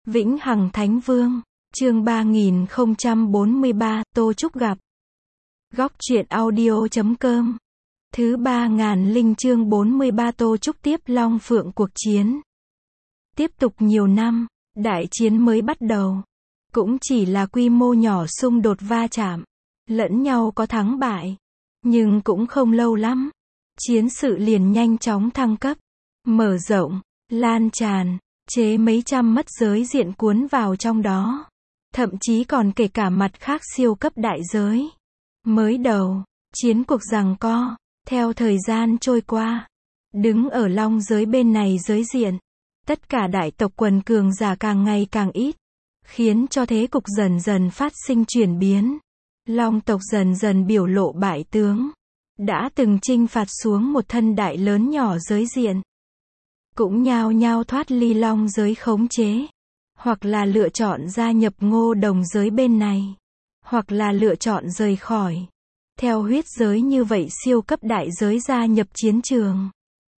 Vĩnh Hằng Thánh Vương, chương 3043, Tô Trúc gặp. Góc truyện audio.com. Thứ 3000 linh chương 43 Tô Trúc tiếp Long Phượng cuộc chiến. Tiếp tục nhiều năm, đại chiến mới bắt đầu. Cũng chỉ là quy mô nhỏ xung đột va chạm. Lẫn nhau có thắng bại. Nhưng cũng không lâu lắm. Chiến sự liền nhanh chóng thăng cấp. Mở rộng, lan tràn. Chế mấy trăm mất giới diện cuốn vào trong đó. Thậm chí còn kể cả mặt khác siêu cấp đại giới. Mới đầu, chiến cuộc giằng co, theo thời gian trôi qua. Đứng ở long giới bên này giới diện. Tất cả đại tộc quần cường giả càng ngày càng ít. Khiến cho thế cục dần dần phát sinh chuyển biến. Long tộc dần dần biểu lộ bại tướng. Đã từng chinh phạt xuống một thân đại lớn nhỏ giới diện. Cũng nhao nhao thoát ly long giới khống chế. Hoặc là lựa chọn gia nhập Ngô Đồng giới bên này. Hoặc là lựa chọn rời khỏi. Theo huyết giới như vậy siêu cấp đại giới gia nhập chiến trường.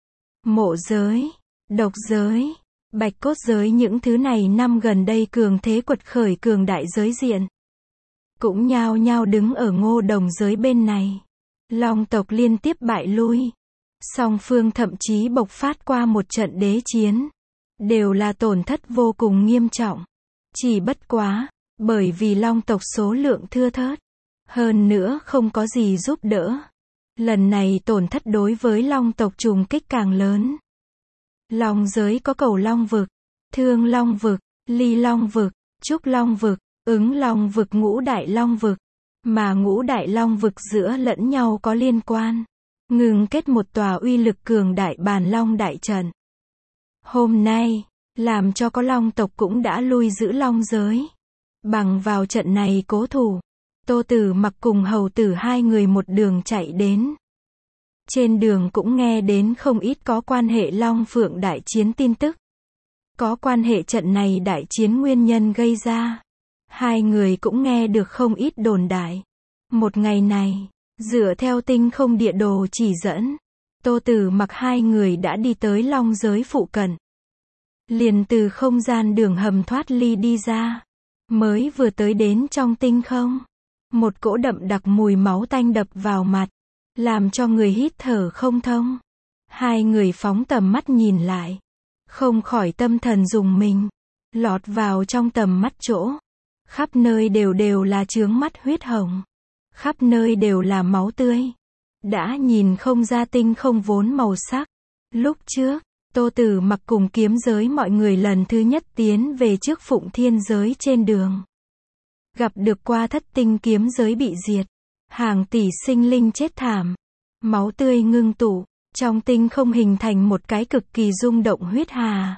Mộ giới, độc giới, bạch cốt giới những thứ này năm gần đây cường thế quật khởi cường đại giới diện. Cũng nhao nhao đứng ở Ngô Đồng giới bên này. Long tộc liên tiếp bại lui. Song phương thậm chí bộc phát qua một trận đế chiến. Đều là tổn thất vô cùng nghiêm trọng. Chỉ bất quá, bởi vì long tộc số lượng thưa thớt. Hơn nữa không có gì giúp đỡ. Lần này tổn thất đối với long tộc trùng kích càng lớn. Long giới có Cầu Long vực, Thương Long vực, Ly Long vực, Trúc Long vực, Ứng Long vực, Ngũ Đại Long vực. Mà Ngũ Đại Long vực giữa lẫn nhau có liên quan. Ngừng kết một tòa uy lực cường đại Bàn Long đại trận. Hôm nay, làm cho có long tộc cũng đã lui giữ long giới. Bằng vào trận này cố thủ. Tô Tử Mặc cùng hầu tử hai người một đường chạy đến. Trên đường cũng nghe đến không ít có quan hệ Long Phượng đại chiến tin tức. Có quan hệ trận này đại chiến nguyên nhân gây ra. Hai người cũng nghe được không ít đồn đại. Một ngày này, dựa theo tinh không địa đồ chỉ dẫn, Tô Tử Mặc hai người đã đi tới long giới phụ cận. Liền từ không gian đường hầm thoát ly đi ra. Mới vừa tới đến trong tinh không. Một cỗ đậm đặc mùi máu tanh đập vào mặt. Làm cho người hít thở không thông. Hai người phóng tầm mắt nhìn lại. Không khỏi tâm thần rùng mình. Lọt vào trong tầm mắt chỗ. Khắp nơi đều là chướng mắt huyết hồng. Khắp nơi đều là máu tươi. Đã nhìn không ra tinh không vốn màu sắc. Lúc trước, Tô Tử Mặc cùng kiếm giới mọi người lần thứ nhất tiến về trước Phụng Thiên giới trên đường. Gặp được qua thất tinh kiếm giới bị diệt. Hàng tỷ sinh linh chết thảm. Máu tươi ngưng tụ. Trong tinh không hình thành một cái cực kỳ rung động huyết hà.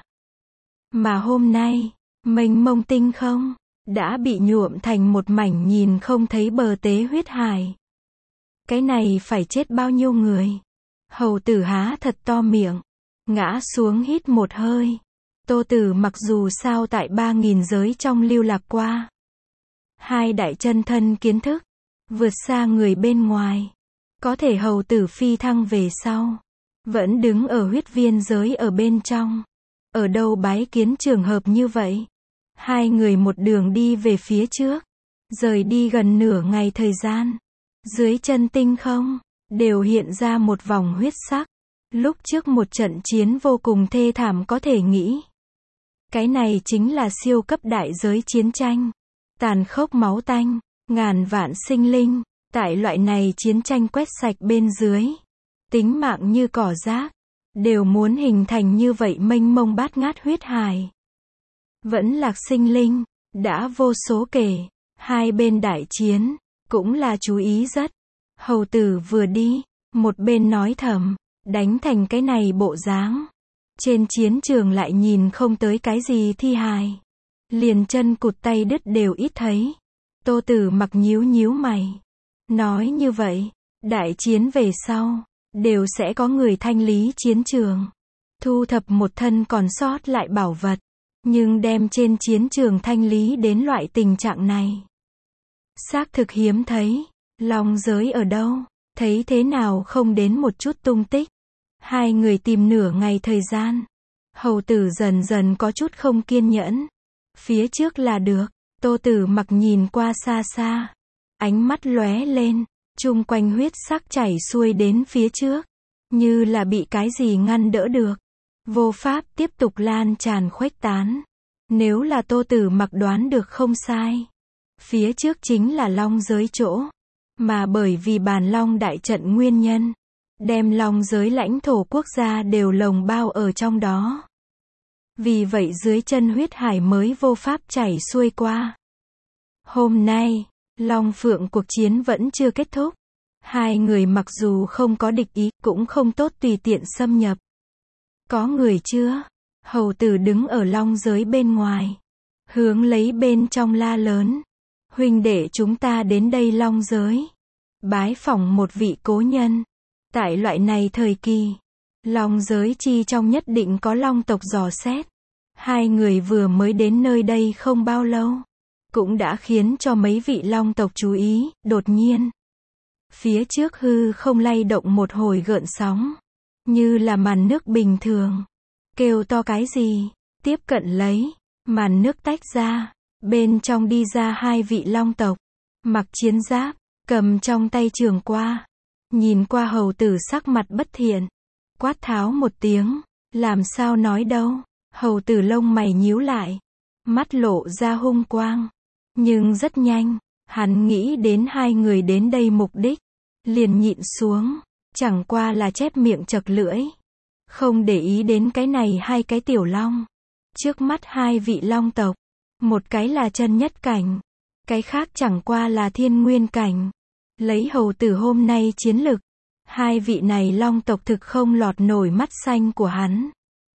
Mà hôm nay, mênh mông tinh không, đã bị nhuộm thành một mảnh nhìn không thấy bờ tế huyết hải. Cái này phải chết bao nhiêu người? Hầu tử há thật to miệng. Ngã xuống hít một hơi. Tô Tử Mặc dù sao tại 3000 giới trong lưu lạc qua. Hai đại chân thân kiến thức. Vượt xa người bên ngoài. Có thể hầu tử phi thăng về sau. Vẫn đứng ở huyết viên giới ở bên trong. Ở đâu bái kiến trường hợp như vậy? Hai người một đường đi về phía trước. Rời đi gần nửa ngày thời gian. Dưới chân tinh không, đều hiện ra một vòng huyết sắc. Lúc trước một trận chiến vô cùng thê thảm có thể nghĩ. Cái này chính là siêu cấp đại giới chiến tranh. Tàn khốc máu tanh, ngàn vạn sinh linh. Tại loại này chiến tranh quét sạch bên dưới. Tính mạng như cỏ rác. Đều muốn hình thành như vậy mênh mông bát ngát huyết hải. Vẫn lạc sinh linh, đã vô số kể. Hai bên đại chiến, cũng là chú ý rất. Hầu tử vừa đi, một bên nói thầm. Đánh thành cái này bộ dáng. Trên chiến trường lại nhìn không tới cái gì thi hài. Liền chân cụt tay đứt đều ít thấy. Tô Tử Mặc nhíu nhíu mày. Nói như vậy, đại chiến về sau, đều sẽ có người thanh lý chiến trường. Thu thập một thân còn sót lại bảo vật. Nhưng đem trên chiến trường thanh lý đến loại tình trạng này. Xác thực hiếm thấy. Long giới ở đâu? Thấy thế nào không đến một chút tung tích. Hai người tìm nửa ngày thời gian. Hầu tử dần dần có chút không kiên nhẫn. Phía trước là được. Tô Tử Mặc nhìn qua xa xa. Ánh mắt lóe lên. Chung quanh huyết sắc chảy xuôi đến phía trước. Như là bị cái gì ngăn đỡ được. Vô pháp tiếp tục lan tràn khuếch tán. Nếu là Tô Tử Mặc đoán được không sai. Phía trước chính là long giới chỗ. Mà bởi vì bàn long đại trận nguyên nhân. Đem long giới lãnh thổ quốc gia đều lồng bao ở trong đó. Vì vậy dưới chân huyết hải mới vô pháp chảy xuôi qua. Hôm nay, Long Phượng cuộc chiến vẫn chưa kết thúc. Hai người mặc dù không có địch ý, cũng không tốt tùy tiện xâm nhập. Có người chưa? Hầu tử đứng ở long giới bên ngoài. Hướng lấy bên trong la lớn. Huynh đệ chúng ta đến đây long giới. Bái phỏng một vị cố nhân. Tại loại này thời kỳ, long giới chi trong nhất định có long tộc dò xét. Hai người vừa mới đến nơi đây không bao lâu. Cũng đã khiến cho mấy vị long tộc chú ý, đột nhiên. Phía trước hư không lay động một hồi gợn sóng. Như là màn nước bình thường. Kêu to cái gì? Tiếp cận lấy. Màn nước tách ra. Bên trong đi ra hai vị long tộc. Mặc chiến giáp. Cầm trong tay trường qua. Nhìn qua hầu tử sắc mặt bất thiện. Quát tháo một tiếng. Làm sao nói đâu. Hầu tử lông mày nhíu lại. Mắt lộ ra hung quang. Nhưng rất nhanh. Hắn nghĩ đến hai người đến đây mục đích. Liền nhịn xuống. Chẳng qua là chép miệng chật lưỡi. Không để ý đến cái này hai cái tiểu long. Trước mắt hai vị long tộc. Một cái là chân nhất cảnh. Cái khác chẳng qua là thiên nguyên cảnh. Lấy hầu tử hôm nay chiến lực. Hai vị này long tộc thực không lọt nổi mắt xanh của hắn.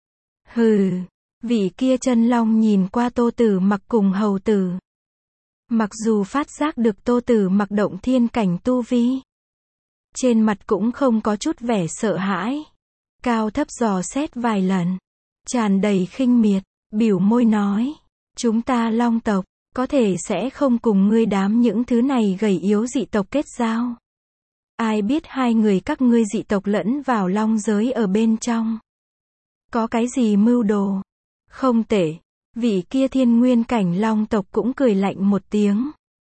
Hừ. Vị kia chân long nhìn qua Tô Tử Mặc cùng hầu tử. Mặc dù phát giác được Tô Tử Mặc động thiên cảnh tu vi. Trên mặt cũng không có chút vẻ sợ hãi. Cao thấp dò xét vài lần. Tràn đầy khinh miệt. Biểu môi nói. Chúng ta long tộc. Có thể sẽ không cùng ngươi đám những thứ này gầy yếu dị tộc kết giao. Ai biết hai người các ngươi dị tộc lẫn vào long giới ở bên trong. Có cái gì mưu đồ? Không tệ. Vị kia thiên nguyên cảnh long tộc cũng cười lạnh một tiếng.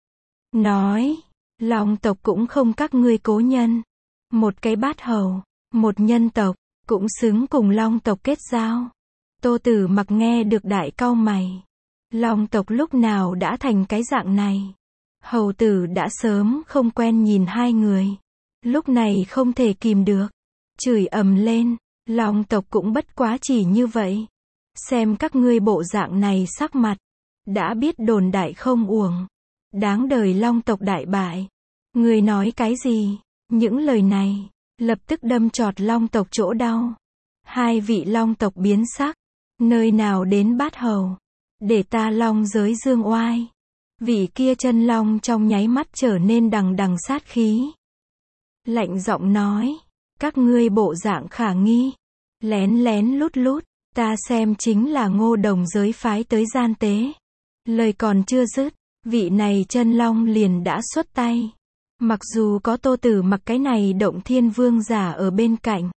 Nói. Long tộc cũng không các ngươi cố nhân. Một cái bát hầu. Một nhân tộc. Cũng xứng cùng long tộc kết giao. Tô Tử Mặc nghe được đại cau mày. Long tộc lúc nào đã thành cái dạng này. Hầu tử đã sớm không quen nhìn hai người. Lúc này không thể kìm được. Chửi ầm lên. Long tộc cũng bất quá chỉ như vậy. Xem các ngươi bộ dạng này sắc mặt. Đã biết đồn đại không uổng. Đáng đời long tộc đại bại. Ngươi nói cái gì? Những lời này. Lập tức đâm chọt long tộc chỗ đau. Hai vị long tộc biến sắc. Nơi nào đến bát hầu. Để ta long giới dương oai. Vị kia chân long trong nháy mắt trở nên đằng đằng sát khí. Lạnh giọng nói. Các ngươi bộ dạng khả nghi. Lén lén lút lút. Ta xem chính là Ngô Đồng giới phái tới gian tế. Lời còn chưa dứt. Vị này chân long liền đã xuất tay. Mặc dù có Tô Tử Mặc cái này động thiên vương giả ở bên cạnh.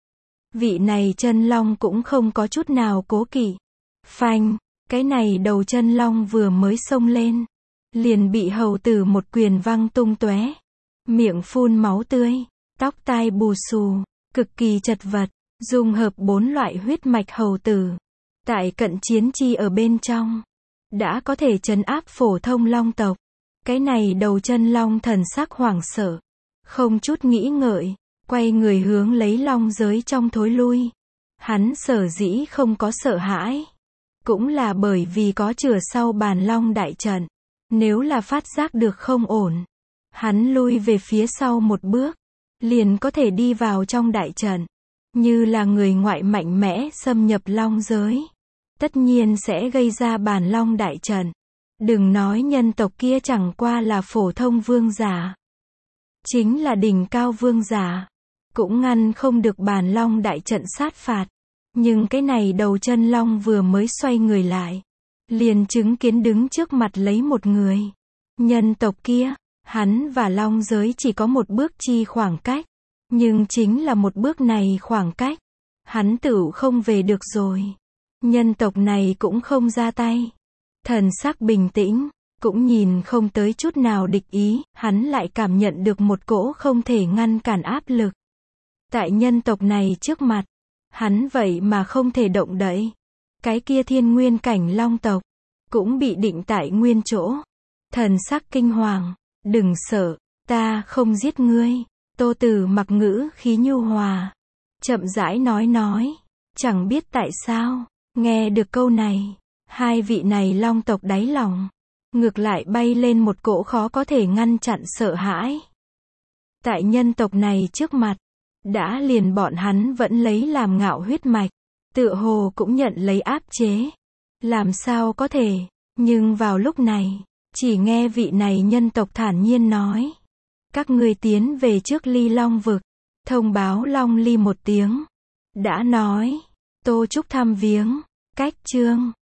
Vị này chân long cũng không có chút nào cố kỵ. Phanh. Cái này đầu chân long vừa mới xông lên. Liền bị hầu tử một quyền văng tung tóe. Miệng phun máu tươi. Tóc tai bù xù. Cực kỳ chật vật. Dung hợp 4 loại huyết mạch hầu tử. Tại cận chiến chi ở bên trong. Đã có thể trấn áp phổ thông long tộc. Cái này đầu chân long thần sắc hoảng sợ. Không chút nghĩ ngợi. Quay người hướng lấy long giới trong thối lui. Hắn sở dĩ không có sợ hãi. Cũng là bởi vì có chửa sau bàn long đại trận. Nếu là phát giác được không ổn. Hắn lui về phía sau một bước. Liền có thể đi vào trong đại trận. Như là người ngoại mạnh mẽ xâm nhập long giới. Tất nhiên sẽ gây ra bàn long đại trận. Đừng nói nhân tộc kia chẳng qua là phổ thông vương giả. Chính là đỉnh cao vương giả. Cũng ngăn không được bàn long đại trận sát phạt. Nhưng cái này đầu chân long vừa mới xoay người lại. Liền chứng kiến đứng trước mặt lấy một người. Nhân tộc kia, hắn và long giới chỉ có một bước chi khoảng cách. Nhưng chính là một bước này khoảng cách. Hắn tựu không về được rồi. Nhân tộc này cũng không ra tay. Thần sắc bình tĩnh, cũng nhìn không tới chút nào địch ý, hắn lại cảm nhận được một cỗ không thể ngăn cản áp lực. Tại nhân tộc này trước mặt, hắn vậy mà không thể động đậy. Cái kia thiên nguyên cảnh long tộc, cũng bị định tại nguyên chỗ. Thần sắc kinh hoàng, đừng sợ, ta không giết ngươi. Tô Tử Mặc ngữ khí nhu hòa, chậm rãi nói. Chẳng biết tại sao, nghe được câu này, hai vị này long tộc đáy lòng, ngược lại bay lên một cỗ khó có thể ngăn chặn sợ hãi. Tại nhân tộc này trước mặt, đã liền bọn hắn vẫn lấy làm ngạo huyết mạch, tựa hồ cũng nhận lấy áp chế. Làm sao có thể, nhưng vào lúc này, chỉ nghe vị này nhân tộc thản nhiên nói. Các ngươi tiến về trước Ly Long vực, thông báo Long Ly một tiếng. Đã nói, Tô Trúc thăm viếng, cách chương